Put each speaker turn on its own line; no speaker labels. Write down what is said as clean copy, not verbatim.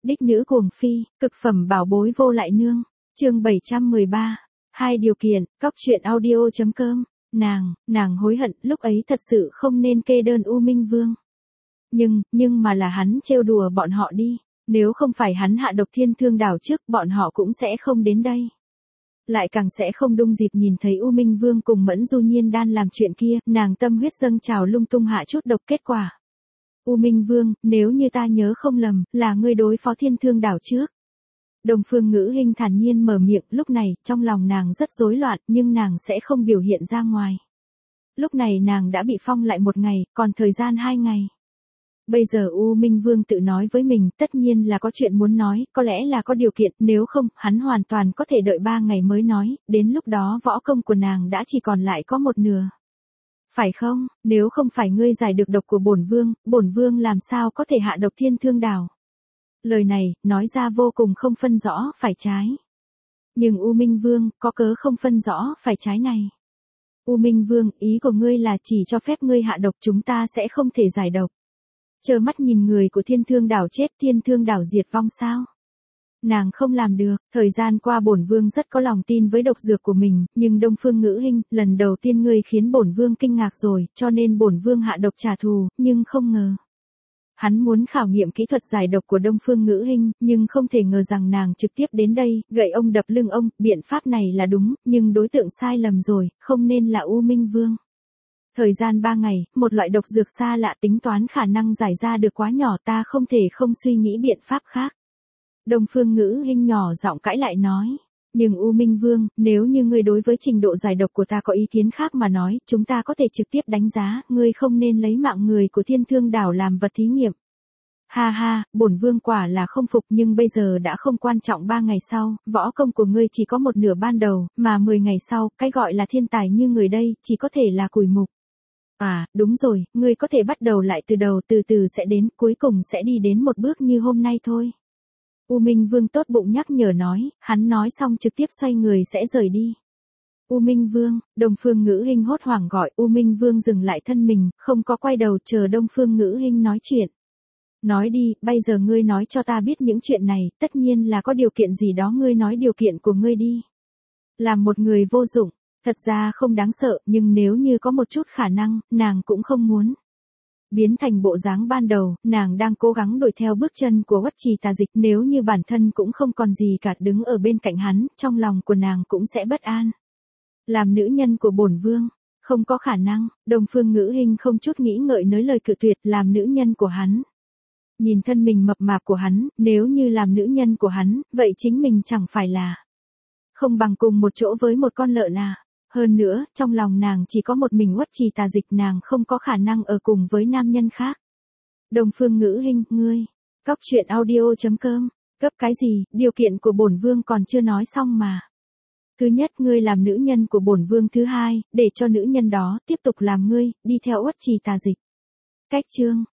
Đích nữ cuồng phi, cực phẩm bảo bối vô lại nương. Chương 713. Hai điều kiện, cóc truyện audio.com. Nàng hối hận, lúc ấy thật sự không nên kê đơn U Minh Vương. Nhưng mà là hắn trêu đùa bọn họ đi, nếu không phải hắn hạ độc Thiên Thương đảo trước, bọn họ cũng sẽ không đến đây. Lại càng sẽ không đung dịp nhìn thấy U Minh Vương cùng Mẫn Du Nhiên Đan làm chuyện kia, nàng tâm huyết dâng trào lung tung hạ chút độc kết quả. U Minh Vương, nếu như ta nhớ không lầm, là ngươi đối phó Thiên Thương đảo trước. Đông Phương Ngữ Hinh thản nhiên mở miệng, lúc này, trong lòng nàng rất rối loạn, nhưng nàng sẽ không biểu hiện ra ngoài. Lúc này nàng đã bị phong lại 1 ngày, còn thời gian 2 ngày. Bây giờ U Minh Vương tự nói với mình, tất nhiên là có chuyện muốn nói, có lẽ là có điều kiện, nếu không, hắn hoàn toàn có thể đợi 3 ngày mới nói, đến lúc đó võ công của nàng đã chỉ còn lại có 1/2. Phải không, nếu không phải ngươi giải được độc của bổn vương làm sao có thể hạ độc Thiên Thương đảo. Lời này, nói ra vô cùng không phân rõ, phải trái. Nhưng U Minh Vương, có cớ không phân rõ, phải trái này. U Minh Vương, ý của ngươi là chỉ cho phép ngươi hạ độc, chúng ta sẽ không thể giải độc. Chờ mắt nhìn người của Thiên Thương đảo chết, Thiên Thương đảo diệt vong sao? Nàng không làm được, thời gian qua bổn vương rất có lòng tin với độc dược của mình, nhưng Đông Phương Ngữ Hinh, lần đầu tiên ngươi khiến bổn vương kinh ngạc rồi, cho nên bổn vương hạ độc trả thù, nhưng không ngờ. Hắn muốn khảo nghiệm kỹ thuật giải độc của Đông Phương Ngữ Hinh, nhưng không thể ngờ rằng nàng trực tiếp đến đây, gậy ông đập lưng ông, biện pháp này là đúng, nhưng đối tượng sai lầm rồi, không nên là U Minh Vương. Thời gian 3 ngày, một loại độc dược xa lạ tính toán khả năng giải ra được quá nhỏ, ta không thể không suy nghĩ biện pháp khác. Đông Phương Ngữ Hinh nhỏ giọng cãi lại nói. Nhưng U Minh Vương, nếu như ngươi đối với trình độ giải độc của ta có ý kiến khác mà nói, chúng ta có thể trực tiếp đánh giá, ngươi không nên lấy mạng người của Thiên Thương đảo làm vật thí nghiệm. Ha ha, bổn vương quả là không phục, nhưng bây giờ đã không quan trọng. 3 ngày sau, võ công của ngươi chỉ có 1/2 ban đầu, mà 10 ngày sau, cái gọi là thiên tài như người đây, chỉ có thể là củi mục. À, đúng rồi, ngươi có thể bắt đầu lại từ đầu, từ từ sẽ đến, cuối cùng sẽ đi đến một bước như hôm nay thôi. U Minh Vương tốt bụng nhắc nhở nói, hắn nói xong trực tiếp xoay người sẽ rời đi. U Minh Vương, Đông Phương Ngữ Hinh hốt hoảng gọi, U Minh Vương dừng lại thân mình, không có quay đầu chờ Đông Phương Ngữ Hinh nói chuyện. Nói đi, bây giờ ngươi nói cho ta biết những chuyện này, tất nhiên là có điều kiện gì đó, ngươi nói điều kiện của ngươi đi. Làm một người vô dụng, thật ra không đáng sợ, nhưng nếu như có một chút khả năng, nàng cũng không muốn. Biến thành bộ dáng ban đầu, nàng đang cố gắng đuổi theo bước chân của Uất Trì Tà Dịch, nếu như bản thân cũng không còn gì cả đứng ở bên cạnh hắn, trong lòng của nàng cũng sẽ bất an. Làm nữ nhân của bổn vương, không có khả năng. Đông Phương Ngữ Hinh không chút nghĩ ngợi nói lời cự tuyệt, làm nữ nhân của hắn. Nhìn thân mình mập mạp của hắn, nếu như làm nữ nhân của hắn, vậy chính mình chẳng phải là không bằng cùng một chỗ với một con lợn à. Hơn nữa, trong lòng nàng chỉ có một mình Uất Trì Tà Dịch, nàng không có khả năng ở cùng với nam nhân khác. Đông Phương Ngữ Hinh, ngươi, cóc truyện audio.com, cấp cái gì, điều kiện của bổn vương còn chưa nói xong mà. Thứ nhất, ngươi làm nữ nhân của bổn vương. Thứ hai, để cho nữ nhân đó tiếp tục làm ngươi, đi theo Uất Trì Tà Dịch. Cách chương.